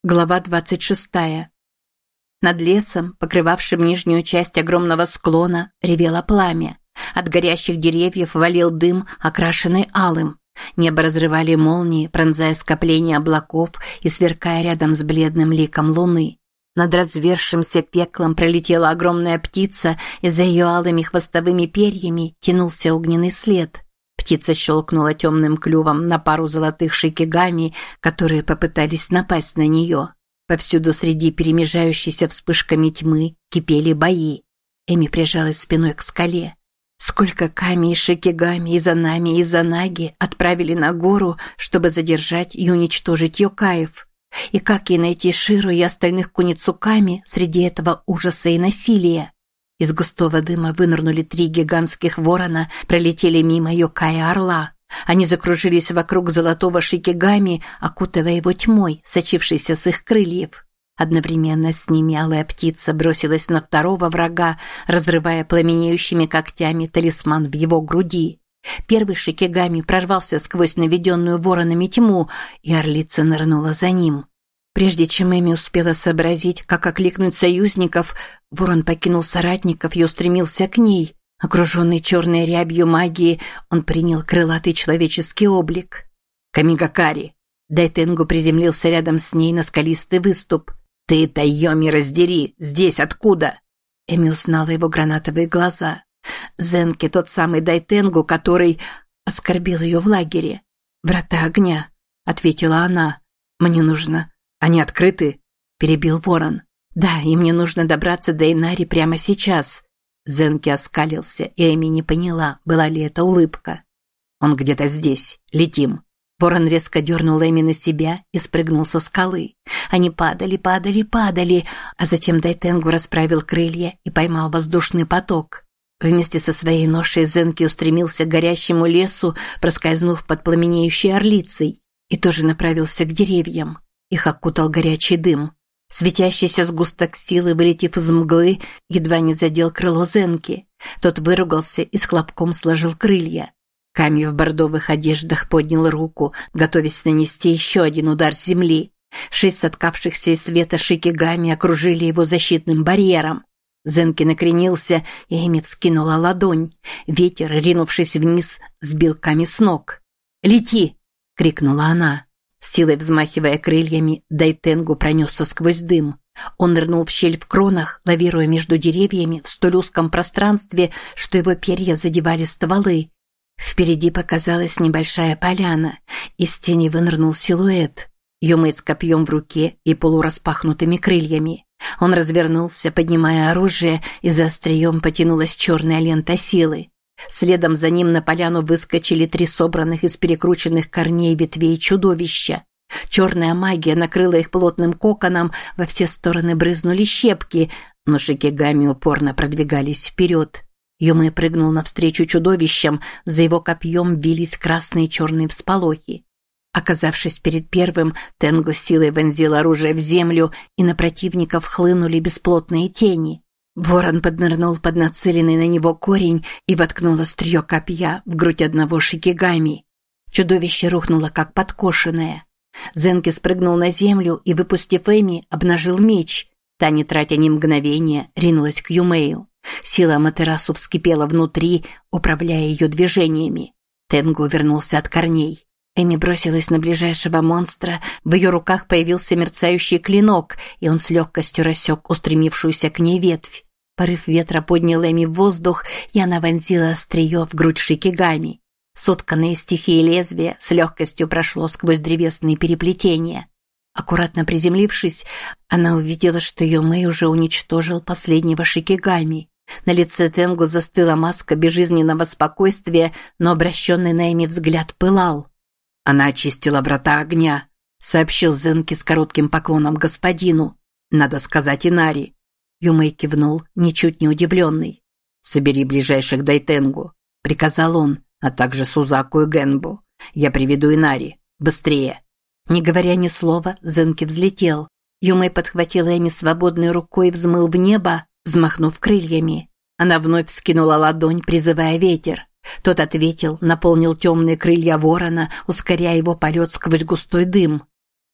Глава 26. Над лесом, покрывавшим нижнюю часть огромного склона, ревело пламя. От горящих деревьев валил дым, окрашенный алым. Небо разрывали молнии, пронзая скопления облаков и сверкая рядом с бледным ликом луны. Над развершимся пеклом пролетела огромная птица, и за ее алыми хвостовыми перьями тянулся огненный след. Птица щелкнула темным клювом на пару золотых шикигами, которые попытались напасть на нее. Повсюду среди перемежающейся вспышками тьмы кипели бои. Эми прижалась спиной к скале. Сколько ками и шикигами и занами и занаги отправили на гору, чтобы задержать и уничтожить йокаев. И как ей найти Ширу и остальных куницуками среди этого ужаса и насилия? Из густого дыма вынырнули 3 гигантских ворона, пролетели мимо Йокая Орла. Они закружились вокруг золотого шикигами, окутывая его тьмой, сочившейся с их крыльев. Одновременно с ними алая птица бросилась на второго врага, разрывая пламенеющими когтями талисман в его груди. Первый шикигами прорвался сквозь наведенную воронами тьму, и орлица нырнула за ним. Прежде чем Эми успела сообразить, как окликнуть союзников, ворон покинул соратников и устремился к ней. Окруженный черной рябью магии, он принял крылатый человеческий облик. «Камигакари!» Дайтенгу приземлился рядом с ней на скалистый выступ. «Ты, Тайоми, раздери! Здесь откуда?» Эми узнала его гранатовые глаза. Зенки, тот самый Дайтенгу, который оскорбил ее в лагере. «Врата огня», — ответила она. «Мне нужно...» «Они открыты?» – перебил ворон. «Да, и мне нужно добраться до Инари прямо сейчас». Зенки оскалился, и Эми не поняла, была ли это улыбка. «Он где-то здесь. Летим». Ворон резко дернул Эми на себя и спрыгнул со скалы. Они падали, а затем Дайтенгу расправил крылья и поймал воздушный поток. Вместе со своей ношей Зенки устремился к горящему лесу, проскользнув под пламенеющей орлицей, и тоже направился к деревьям. Их окутал горячий дым. Светящийся сгусток силы, вылетев из мглы, едва не задел крыло Зенки. Тот выругался и с хлопком сложил крылья. Ками в бордовых одеждах поднял руку, готовясь нанести еще один удар с земли. 6 соткавшихся из света шикигами окружили его защитным барьером. Зенки накренился, и Эми вскинула ладонь. Ветер, ринувшись вниз, сбил Ками с ног. «Лети!» — крикнула она. Силой взмахивая крыльями, Дайтенгу пронесся сквозь дым. Он нырнул в щель в кронах, лавируя между деревьями в столь узком пространстве, что его перья задевали стволы. Впереди показалась небольшая поляна. Из тени вынырнул силуэт. Юмэй с копьем в руке и полураспахнутыми крыльями. Он развернулся, поднимая оружие, и за острием потянулась черная лента силы. Следом за ним на поляну выскочили 3 собранных из перекрученных корней ветвей чудовища. Черная магия накрыла их плотным коконом, во все стороны брызнули щепки, но шикигами упорно продвигались вперед. Юмэй прыгнул навстречу чудовищам, за его копьем бились красные и черные всполохи. Оказавшись перед первым, Тенгу силой вонзил оружие в землю, и на противников хлынули бесплотные тени. Ворон поднырнул под нацеленный на него корень и воткнул острие копья в грудь одного шикигами. Чудовище рухнуло, как подкошенное. Зенки спрыгнул на землю и, выпустив Эми, обнажил меч. Та, не тратя ни мгновения, ринулась к Юмэю. Сила Аматерасу вскипела внутри, управляя ее движениями. Тенгу вернулся от корней. Эми бросилась на ближайшего монстра, в ее руках появился мерцающий клинок, и он с легкостью рассек устремившуюся к ней ветвь. Порыв ветра поднял Эми в воздух, и она вонзила острие в грудь шикигами. Сотканное из стихии лезвие с легкостью прошло сквозь древесные переплетения. Аккуратно приземлившись, она увидела, что Юмэй уже уничтожил последнего шикигами. На лице Тенгу застыла маска безжизненного спокойствия, но обращенный на Эми взгляд пылал. «Она очистила врата огня», — сообщил Зенки с коротким поклоном господину. «Надо сказать Инари». Юмэй кивнул, ничуть не удивленный. «Собери ближайших Дайтенгу», — приказал он, «а также Сузаку и Генбу. Я приведу Инари. Быстрее». Не говоря ни слова, Зенки взлетел. Юмэй подхватил Эми свободной рукой и взмыл в небо, взмахнув крыльями. Она вновь вскинула ладонь, призывая ветер. Тот ответил, наполнил темные крылья ворона, ускоряя его полет сквозь густой дым.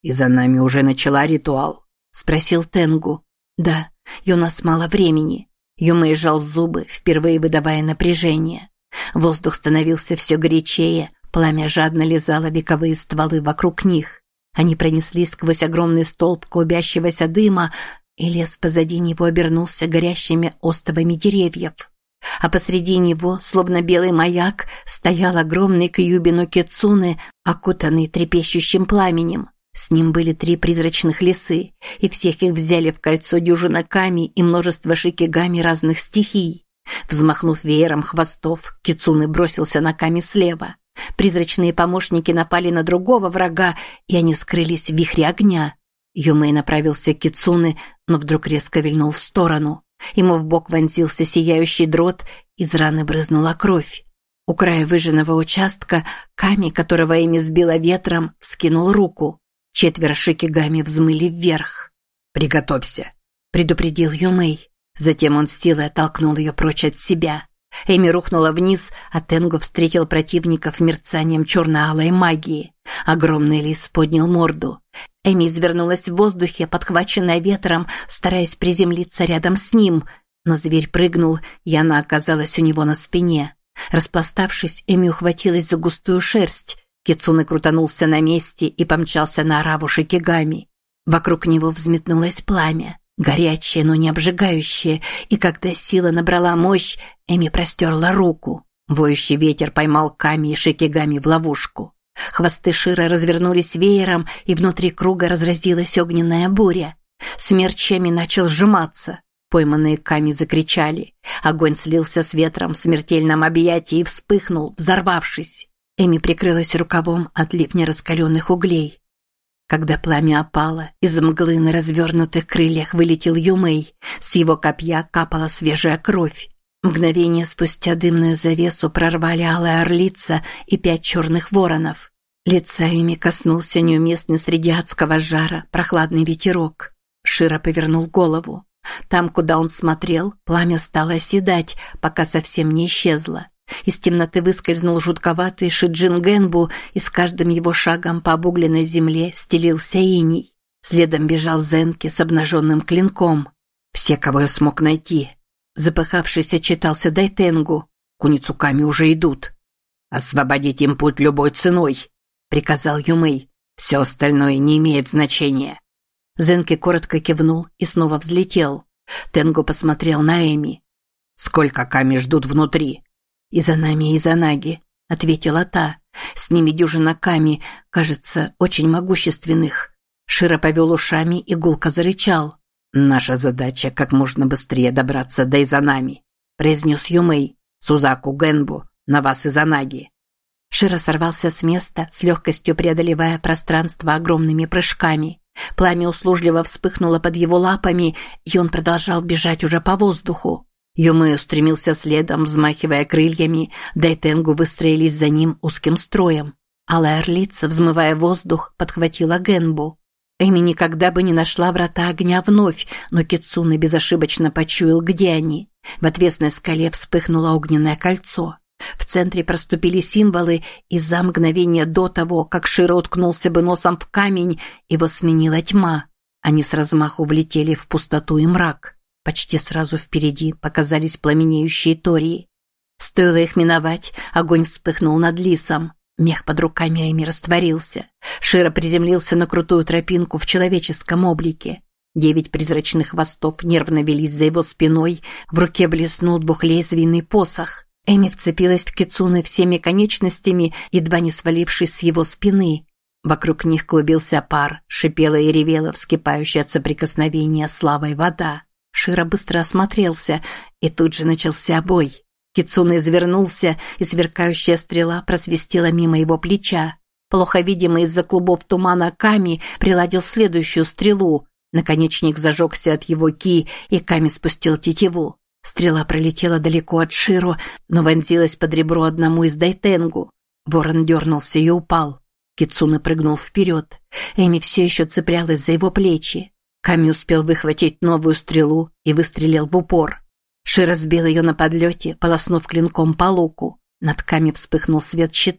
«И за нами уже начала ритуал?» – спросил Тенгу. «Да, и у нас мало времени». Юмэй сжал зубы, впервые выдавая напряжение. Воздух становился все горячее, пламя жадно лизало вековые стволы вокруг них. Они пронеслись сквозь огромный столб клубящегося дыма, и лес позади него обернулся горящими остовами деревьев. А посреди него, словно белый маяк, стоял огромный Кьюби-но Кицуне, окутанный трепещущим пламенем. С ним были 3 призрачных лисы, и всех их взяли в кольцо дюжина ками и множество шикигами разных стихий. Взмахнув веером хвостов, Кицуне бросился на ками слева. Призрачные помощники напали на другого врага, и они скрылись в вихре огня. Юмэй направился к Кицуне, но вдруг резко вильнул в сторону. Ему в бок вонзился сияющий дрот, из раны брызнула кровь. У края выжженного участка Ками, которого Эми сбила ветром, скинул руку. 4 шикигами взмыли вверх. «Приготовься», – предупредил Юмэй. Затем он с силой оттолкнул ее прочь от себя. Эми рухнула вниз, а Тенгу встретил противников мерцанием черно-алой магии. Огромный лис поднял морду. Эми извернулась в воздухе, подхваченная ветром, стараясь приземлиться рядом с ним, но зверь прыгнул, и она оказалась у него на спине. Распластавшись, Эми ухватилась за густую шерсть. Кицуне крутанулся на месте и помчался на ораву шикигами. Вокруг него взметнулось пламя, горячее, но не обжигающее, и когда сила набрала мощь, Эми простерла руку. Воющий ветер поймал Ками и шикигами в ловушку. Хвосты Шира развернулись веером, и внутри круга разразилась огненная буря. Смерч Эми начал сжиматься. Пойманные Ками закричали. Огонь слился с ветром в смертельном объятии и вспыхнул, взорвавшись. Эми прикрылась рукавом от липня раскаленных углей. Когда пламя опало, из мглы на развернутых крыльях вылетел Юмэй. С его копья капала свежая кровь. Мгновение спустя дымную завесу прорвали алая орлица и 5 черных воронов. Лица Эми коснулся неуместный среди адского жара прохладный ветерок. Широ повернул голову. Там, куда он смотрел, пламя стало оседать, пока совсем не исчезло. Из темноты выскользнул жутковатый Шиджин Гэнбу, и с каждым его шагом по обугленной земле стелился иней. Следом бежал Зенки с обнаженным клинком. «Все, кого я смог найти», – запыхавшись, отчитался Дайтенгу. «Куницуками уже идут». «Освободить им путь любой ценой», – приказал Юмэй. «Все остальное не имеет значения». Зенки коротко кивнул и снова взлетел. Тенгу посмотрел на Эми. «Сколько Ками ждут внутри?» «И за нами, и за Наги», – ответила та. «С ними дюжина Ками, кажется, очень могущественных». Широ повел ушами и гулко зарычал. «Наша задача – как можно быстрее добраться до Изанами», – произнес Юмэй. «Сузаку, Гэнбу, на вас Изанаги». Широ сорвался с места, с легкостью преодолевая пространство огромными прыжками. Пламя услужливо вспыхнуло под его лапами, и он продолжал бежать уже по воздуху. Юмэй устремился следом, взмахивая крыльями, Дайтенгу выстроились за ним узким строем. Алая орлица, взмывая воздух, подхватила Гэнбу. Эми никогда бы не нашла врата огня вновь, но Кицуне безошибочно почуял, где они. В отвесной скале вспыхнуло огненное кольцо. В центре проступили символы, и за мгновение до того, как Широ уткнулся бы носом в камень, его сменила тьма. Они с размаху влетели в пустоту и мрак. Почти сразу впереди показались пламенеющие тории. Стоило их миновать, огонь вспыхнул над лисом. Мех под руками Эми растворился. Широ приземлился на крутую тропинку в человеческом облике. 9 призрачных хвостов нервно велись за его спиной, в руке блеснул двухлезвийный посох. Эми вцепилась в Кицуне всеми конечностями, едва не свалившись с его спины. Вокруг них клубился пар, шипела и ревела вскипающая от соприкосновения с лавой вода. Широ быстро осмотрелся, и тут же начался бой. Кицуне извернулся, и сверкающая стрела просвистела мимо его плеча. Плохо видимый из-за клубов тумана Ками приладил следующую стрелу. Наконечник зажегся от его ки, и Ками спустил тетиву. Стрела пролетела далеко от Широ, но вонзилась под ребро одному из Дайтенгу. Ворон дернулся и упал. Кицуне прыгнул вперед. Эми все еще цеплялась за его плечи. Ками успел выхватить новую стрелу и выстрелил в упор. Широ сбил ее на подлете, полоснув клинком по луку. Над Ками вспыхнул свет щита.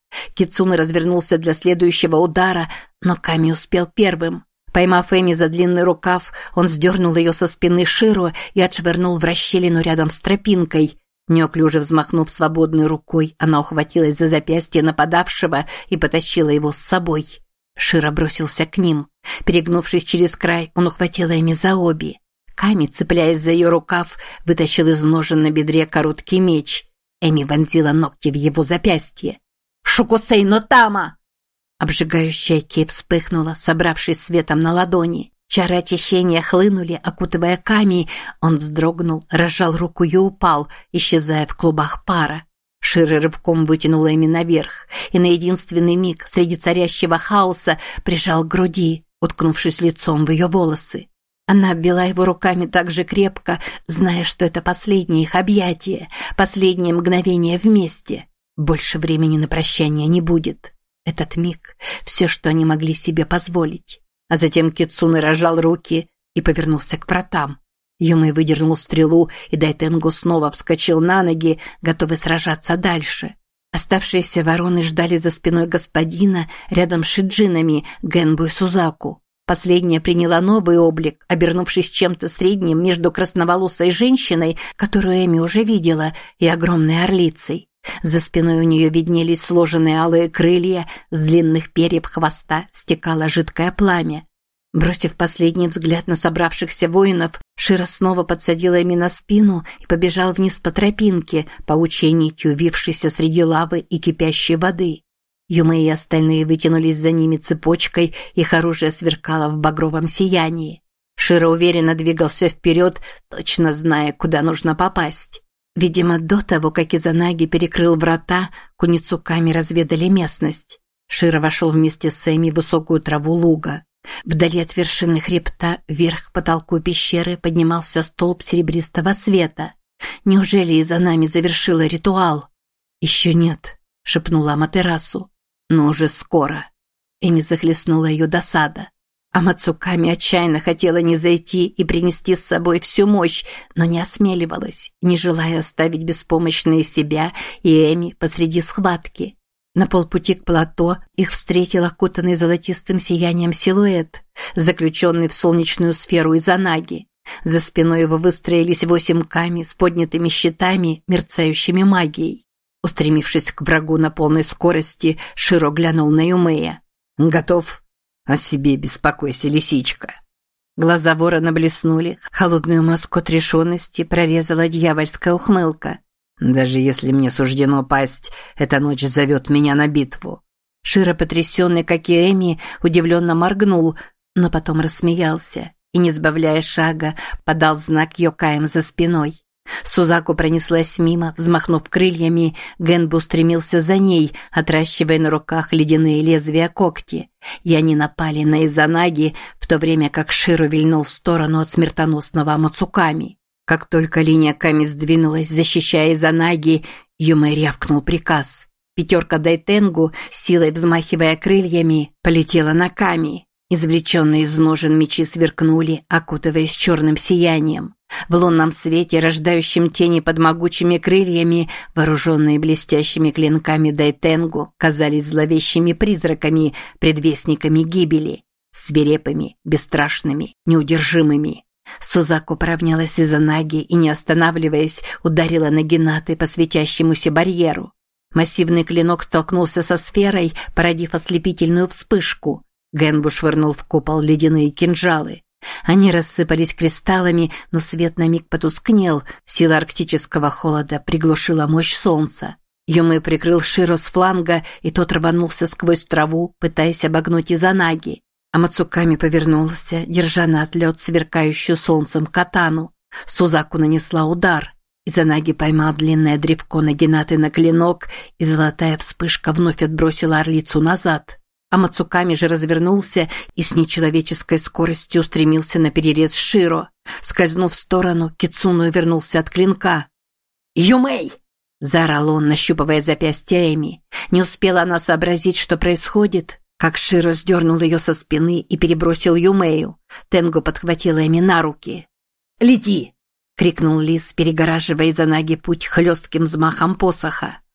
Кицуне развернулся для следующего удара, но Ками успел первым. Поймав Эми за длинный рукав, он сдернул ее со спины Широ и отшвырнул в расщелину рядом с тропинкой. Неуклюже взмахнув свободной рукой, она ухватилась за запястье нападавшего и потащила его с собой. Широ бросился к ним. Перегнувшись через край, он ухватил Эми за обе. Ками, цепляясь за ее рукав, вытащил из ножен на бедре короткий меч. Эми вонзила ногти в его запястье. «Шукусей но тама!» Обжигающая кей вспыхнула, собравшись светом на ладони. Чары очищения хлынули, окутывая Ками. Он вздрогнул, разжал руку и упал, исчезая в клубах пара. Широ рывком вытянула Эми наверх, и на единственный миг среди царящего хаоса прижал к груди, уткнувшись лицом в ее волосы. Она обвела его руками так же крепко, зная, что это последнее их объятие, последнее мгновение вместе. Больше времени на прощание не будет. Этот миг – все, что они могли себе позволить. А затем Кицуне разжал руки и повернулся к вратам. Юмэй выдернул стрелу, и Дайтенгу снова вскочил на ноги, готовый сражаться дальше. Оставшиеся вороны ждали за спиной господина, рядом с шиджинами, Генбу и Сузаку. Последняя приняла новый облик, обернувшись чем-то средним между красноволосой женщиной, которую Эми уже видела, и огромной орлицей. За спиной у нее виднелись сложенные алые крылья, с длинных перьев хвоста стекало жидкое пламя. Бросив последний взгляд на собравшихся воинов, Широ снова подсадил Эми на спину и побежал вниз по тропинке, паучьей нитью вившейся среди лавы и кипящей воды. Юмэй и остальные вытянулись за ними цепочкой, их оружие сверкало в багровом сиянии. Широ уверенно двигался вперед, точно зная, куда нужно попасть. Видимо, до того, как Изанаги перекрыл врата, куницуками разведали местность. Широ вошел вместе с Эми в высокую траву луга. Вдали от вершины хребта, вверх к потолку пещеры, поднимался столб серебристого света. Неужели Изанами завершила ритуал? «Еще нет», — шепнула Аматерасу. «Но уже скоро». Эми захлестнула ее досада. А Мацуками отчаянно хотела не зайти и принести с собой всю мощь, но не осмеливалась, не желая оставить беспомощные себя и Эми посреди схватки. На полпути к плато их встретил окутанный золотистым сиянием силуэт, заключенный в солнечную сферу Изанаги. За спиной его выстроились 8 ками с поднятыми щитами, мерцающими магией. Устремившись к врагу на полной скорости, Широ глянул на Юмэя. «Готов?» «О себе беспокойся, лисичка». Глаза ворона блеснули, холодную маску отрешенности прорезала дьявольская ухмылка. «Даже если мне суждено пасть, эта ночь зовет меня на битву». Широ, потрясенный, как и Эми, удивленно моргнул, но потом рассмеялся и, не сбавляя шага, подал знак йокаям за спиной. Сузаку пронеслась мимо, взмахнув крыльями, Генбу стремился за ней, отращивая на руках ледяные лезвия когти, и они напали на Изанаги, в то время как Широ вильнул в сторону от смертоносного Мацуками. Как только линия Ками сдвинулась, защищая Изанаги, Юмэй рявкнул приказ. 5 Дайтенгу, силой взмахивая крыльями, полетела на Ками. Извлеченные из ножен мечи сверкнули, окутываясь черным сиянием. В лунном свете, рождающем тени под могучими крыльями, вооруженные блестящими клинками Дайтенгу казались зловещими призраками, предвестниками гибели, свирепыми, бесстрашными, неудержимыми. Сузаку поравнялась с Изанаги и, не останавливаясь, ударила нагинатой по светящемуся барьеру. Массивный клинок столкнулся со сферой, породив ослепительную вспышку. Генбу швырнул в купол ледяные кинжалы. Они рассыпались кристаллами, но свет на миг потускнел, сила арктического холода приглушила мощь солнца. Юмэй прикрыл Широ с фланга, и тот рванулся сквозь траву, пытаясь обогнуть Изанаги. А Мацуками повернулся, держа на отлет сверкающую солнцем катану. Сузаку нанесла удар. Изанаги поймал длинное древко нагинаты на клинок, и золотая вспышка вновь отбросила орлицу назад. А Мацуками же развернулся и с нечеловеческой скоростью устремился на перерез Широ. Скользнув в сторону, Кицуне вернулся от клинка. «Юмэй!» – заорал он, нащупывая запястье Эми. Не успела она сообразить, что происходит, как Широ сдернул ее со спины и перебросил Юмэю. Тенгу подхватила Эми на руки. «Лети!» – крикнул лис, перегораживая Изанаги путь хлестким взмахом посоха.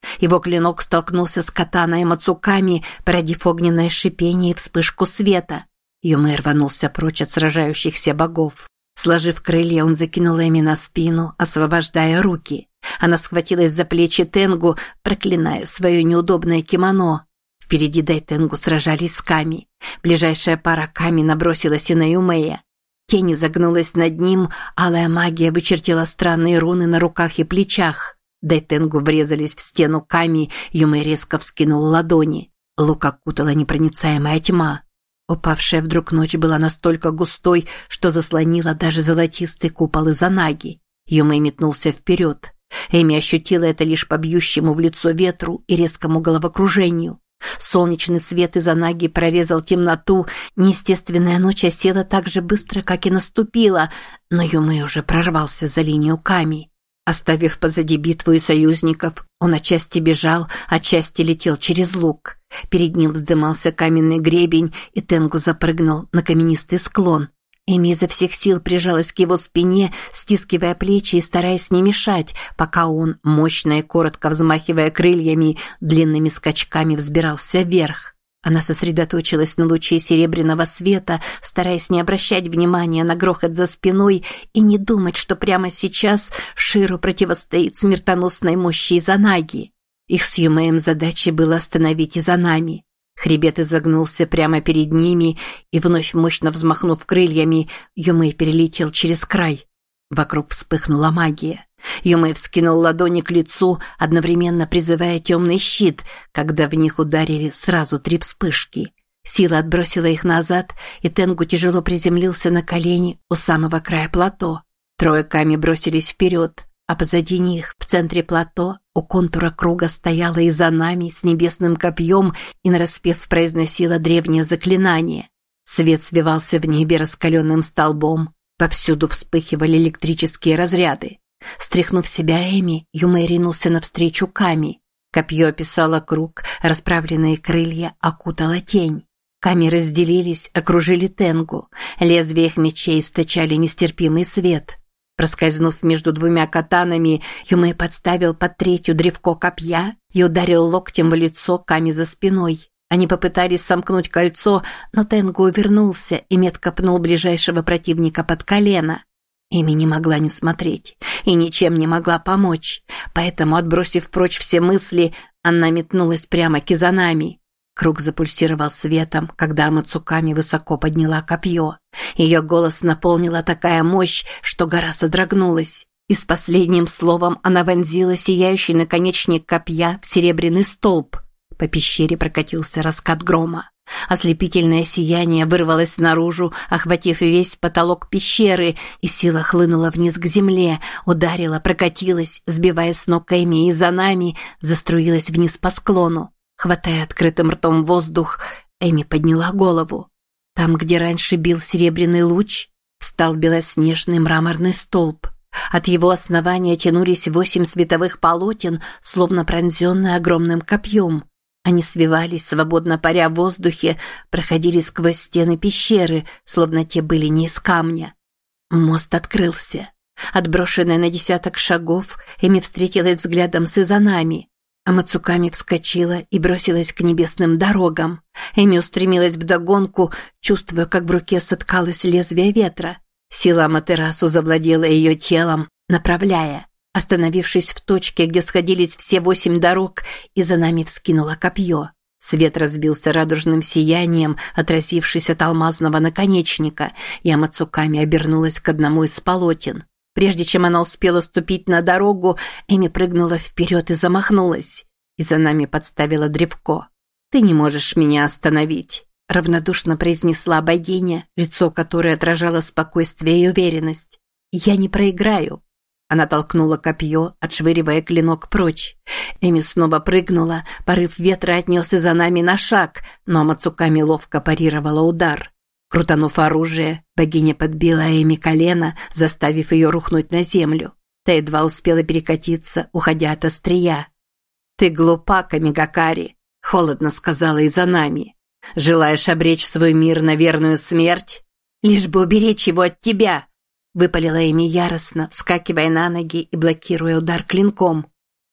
Его клинок столкнулся с катаной Мацуками, породив огненное шипение и вспышку света. Юмэй рванулся прочь от сражающихся богов. Сложив крылья, он закинул Эми на спину, освобождая руки. Она схватилась за плечи Тенгу, проклиная свое неудобное кимоно. Впереди Дайтенгу сражались с Ками. Ближайшая пара Ками набросилась и на Юмэя. Тень загнулась над ним, алая магия вычертила странные руны на руках и плечах. Дайтенгу врезались в стену Ками, Юмэй резко вскинул ладони. Лук окутала непроницаемая тьма. Упавшая вдруг ночь была настолько густой, что заслонила даже золотистый купол Изанаги. Юмэй метнулся вперед. Эми ощутила это лишь по бьющему в лицо ветру и резкому головокружению. Солнечный свет Изанаги прорезал темноту, неестественная ночь осела так же быстро, как и наступила, но Юмэй уже прорвался за линию Ками. Оставив позади битву и союзников, он отчасти бежал, отчасти летел через луг. Перед ним вздымался каменный гребень, и Тенгу запрыгнул на каменистый склон. Эми изо всех сил прижалась к его спине, стискивая плечи и стараясь не мешать, пока он, мощно и коротко взмахивая крыльями, длинными скачками взбирался вверх. Она сосредоточилась на луче серебряного света, стараясь не обращать внимания на грохот за спиной и не думать, что прямо сейчас Ширу противостоит смертоносной мощи Изанаги. Их с Юмэем задачей было остановить Изанами. Хребет изогнулся прямо перед ними, и вновь мощно взмахнув крыльями, Юмэй перелетел через край. Вокруг вспыхнула магия. Юмэй вскинул ладони к лицу, одновременно призывая темный щит, когда в них ударили сразу 3 вспышки. Сила отбросила их назад, и Тенгу тяжело приземлился на колени у самого края плато. 3 Ками бросились вперед, а позади них, в центре плато, у контура круга стояла Изанами с небесным копьем и нараспев произносила древнее заклинание. Свет свивался в небе раскаленным столбом, повсюду вспыхивали электрические разряды. Стряхнув себя Эми, Юмэй ринулся навстречу Ками. Копье описало круг, расправленные крылья окутала тень. Ками разделились, окружили Тенгу. Лезвия их мечей источали нестерпимый свет. Проскользнув между 2 катанами, Юмэй подставил под 3 древко копья и ударил локтем в лицо Ками за спиной. Они попытались сомкнуть кольцо, но Тенгу увернулся и метко пнул ближайшего противника под колено. Эми не могла не смотреть и ничем не могла помочь, поэтому, отбросив прочь все мысли, она метнулась прямо к Изанами. Круг запульсировал светом, когда Мацуками высоко подняла копье. Ее голос наполнила такая мощь, что гора содрогнулась. И с последним словом она вонзила сияющий наконечник копья в серебряный столб. По пещере прокатился раскат грома. Ослепительное сияние вырвалось наружу, охватив весь потолок пещеры, и сила хлынула вниз к земле, ударила, прокатилась, сбивая с ног Эми и Изанами, заструилась вниз по склону. Хватая открытым ртом воздух, Эми подняла голову. Там, где раньше бил серебряный луч, встал белоснежный мраморный столб. От его основания тянулись 8 световых полотен, словно пронзенные огромным копьем. Они свивались, свободно паря в воздухе, проходили сквозь стены пещеры, словно те были не из камня. Мост открылся. Отброшенная на 10 шагов, Эми встретилась взглядом с Изанами. А Мацуками вскочила и бросилась к небесным дорогам. Эми устремилась вдогонку, чувствуя, как в руке соткалось лезвие ветра. Сила Аматерасу завладела ее телом, направляя. Остановившись в точке, где сходились все 8 дорог, Изанами вскинула копье. Свет разбился радужным сиянием, отразившись от алмазного наконечника, и Амацуками обернулась к одному из полотен. Прежде чем она успела ступить на дорогу, Эми прыгнула вперед и замахнулась. Изанами подставила древко. «Ты не можешь меня остановить», — равнодушно произнесла богиня, лицо которой отражало спокойствие и уверенность. «Я не проиграю». Она толкнула копье, отшвыривая клинок прочь. Эми снова прыгнула, порыв ветра отнес Изанами на шаг, но Амацуками ловко парировала удар. Крутанув оружие, богиня подбила Эми колено, заставив ее рухнуть на землю. Та едва успела перекатиться, уходя от острия. «Ты глупа, Камигакари», — холодно сказала Изанами. «Желаешь обречь свой мир на верную смерть? Лишь бы уберечь его от тебя!» Выпалила Эми яростно, вскакивая на ноги и блокируя удар клинком.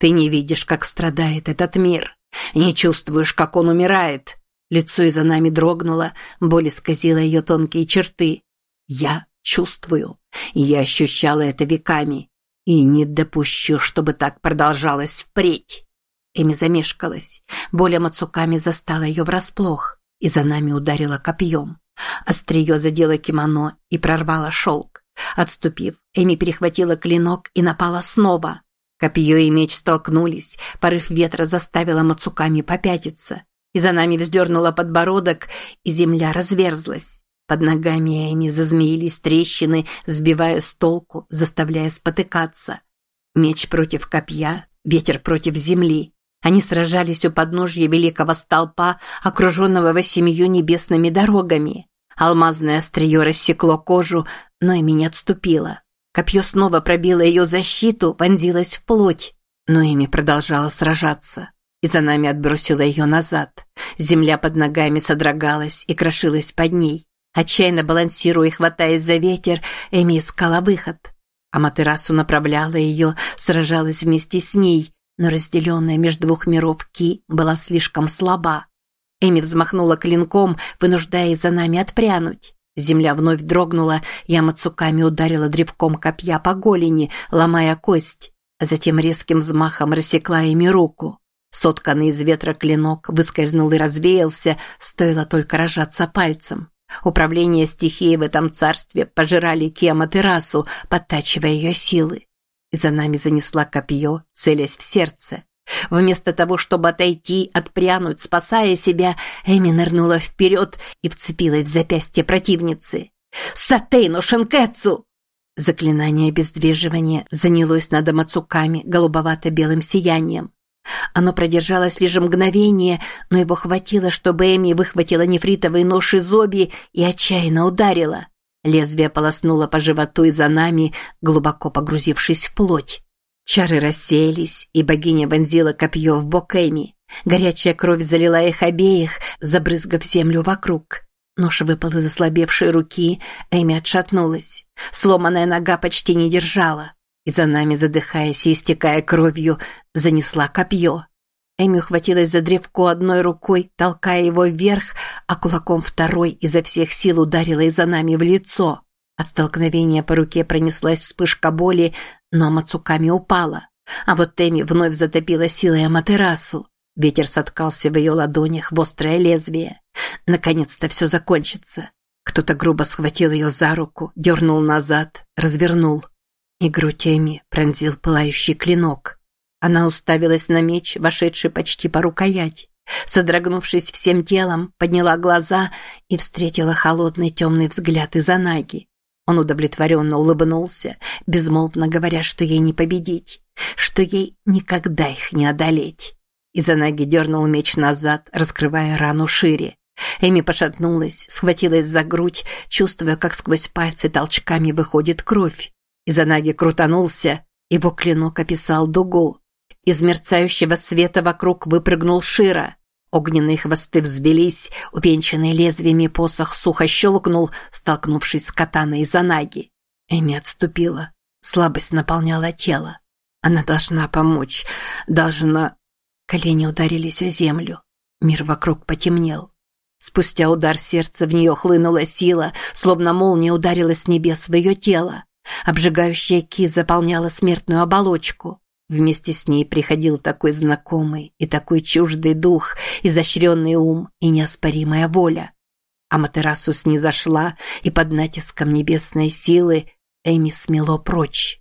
Ты не видишь, как страдает этот мир. Не чувствуешь, как он умирает. Лицо Изанами дрогнуло, боль исказила ее тонкие черты. Я чувствую. Я ощущала это веками. И не допущу, чтобы так продолжалось впредь. Эми замешкалась. Боль Мацуками застала ее врасплох. Изанами ударила копьем. Острие задело кимоно и прорвало шелк. Отступив, Эми перехватила клинок и напала снова. Копье и меч столкнулись, порыв ветра заставил Мацуками попятиться. Изанами вздернула подбородок, и земля разверзлась. Под ногами Эми зазмеились трещины, сбивая с толку, заставляя спотыкаться. Меч против копья, ветер против земли. Они сражались у подножья великого столпа, окруженного 8 небесными дорогами. Алмазное острие рассекло кожу, но Эми не отступила. Копье снова пробило ее защиту, вонзилось в плоть. Но Эми продолжала сражаться. Изанами отбросила ее назад. Земля под ногами содрогалась и крошилась под ней. Отчаянно балансируя и хватаясь за ветер, Эми искала выход. Аматерасу направляла ее, сражалась вместе с ней, но разделенная между двух миров Ки была слишком слаба. Эми взмахнула клинком, вынуждая Изанами отпрянуть. Земля вновь дрогнула, и Мацуками ударила древком копья по голени, ломая кость, а затем резким взмахом рассекла Эми руку. Сотканный из ветра клинок выскользнул и развеялся, стоило только разжаться пальцем. Управление стихией в этом царстве пожирали Ки Аматерасу, подтачивая ее силы. Изанами занесла копье, целясь в сердце. Вместо того, чтобы отойти, отпрянуть, спасая себя, Эми нырнула вперед и вцепилась в запястье противницы. «Сатейно Шинкэцу!» Заклинание обездвиживания занялось над Мацуками голубовато-белым сиянием. Оно продержалось лишь мгновение, но его хватило, чтобы Эми выхватила нефритовый нож из оби и отчаянно ударила. Лезвие полоснуло по животу Изанами, глубоко погрузившись в плоть. Чары рассеялись, и богиня вонзила копье в бок Эми. Горячая кровь залила их обеих, забрызгав землю вокруг. Нож выпал из ослабевшей руки, Эми отшатнулась. Сломанная нога почти не держала. Изанами, задыхаясь и истекая кровью, занесла копье. Эми ухватилась за древко одной рукой, толкая его вверх, а кулаком второй изо всех сил ударила Изанами в лицо. От столкновения по руке пронеслась вспышка боли, но Мацуками упала. А вот Эми вновь затопила силой Аматерасу. Ветер соткался в ее ладонях в острое лезвие. Наконец-то все закончится. Кто-то грубо схватил ее за руку, дернул назад, развернул. И грудь Эми пронзил пылающий клинок. Она уставилась на меч, вошедший почти по рукоять. Содрогнувшись всем телом, подняла глаза и встретила холодный темный взгляд Изанаги. Он удовлетворенно улыбнулся, безмолвно говоря, что ей не победить, что ей никогда их не одолеть. Изанаги дернул меч назад, раскрывая рану шире. Эми пошатнулась, схватилась за грудь, чувствуя, как сквозь пальцы толчками выходит кровь. Изанаги крутанулся, его клинок описал дугу. Из мерцающего света вокруг выпрыгнул Шира. Огненные хвосты взвелись, увенчанный лезвиями посох сухо щелкнул, столкнувшись с катаной Изанаги. Эми отступила. Слабость наполняла тело. Она должна помочь. Должна... Колени ударились о землю. Мир вокруг потемнел. Спустя удар сердца в нее хлынула сила, словно молния ударила с небес в ее тело. Обжигающая ки заполняла смертную оболочку. Вместе с ней приходил такой знакомый и такой чуждый дух, изощренный ум и неоспоримая воля. Аматерасу снизошла, и под натиском небесной силы Эми смело прочь.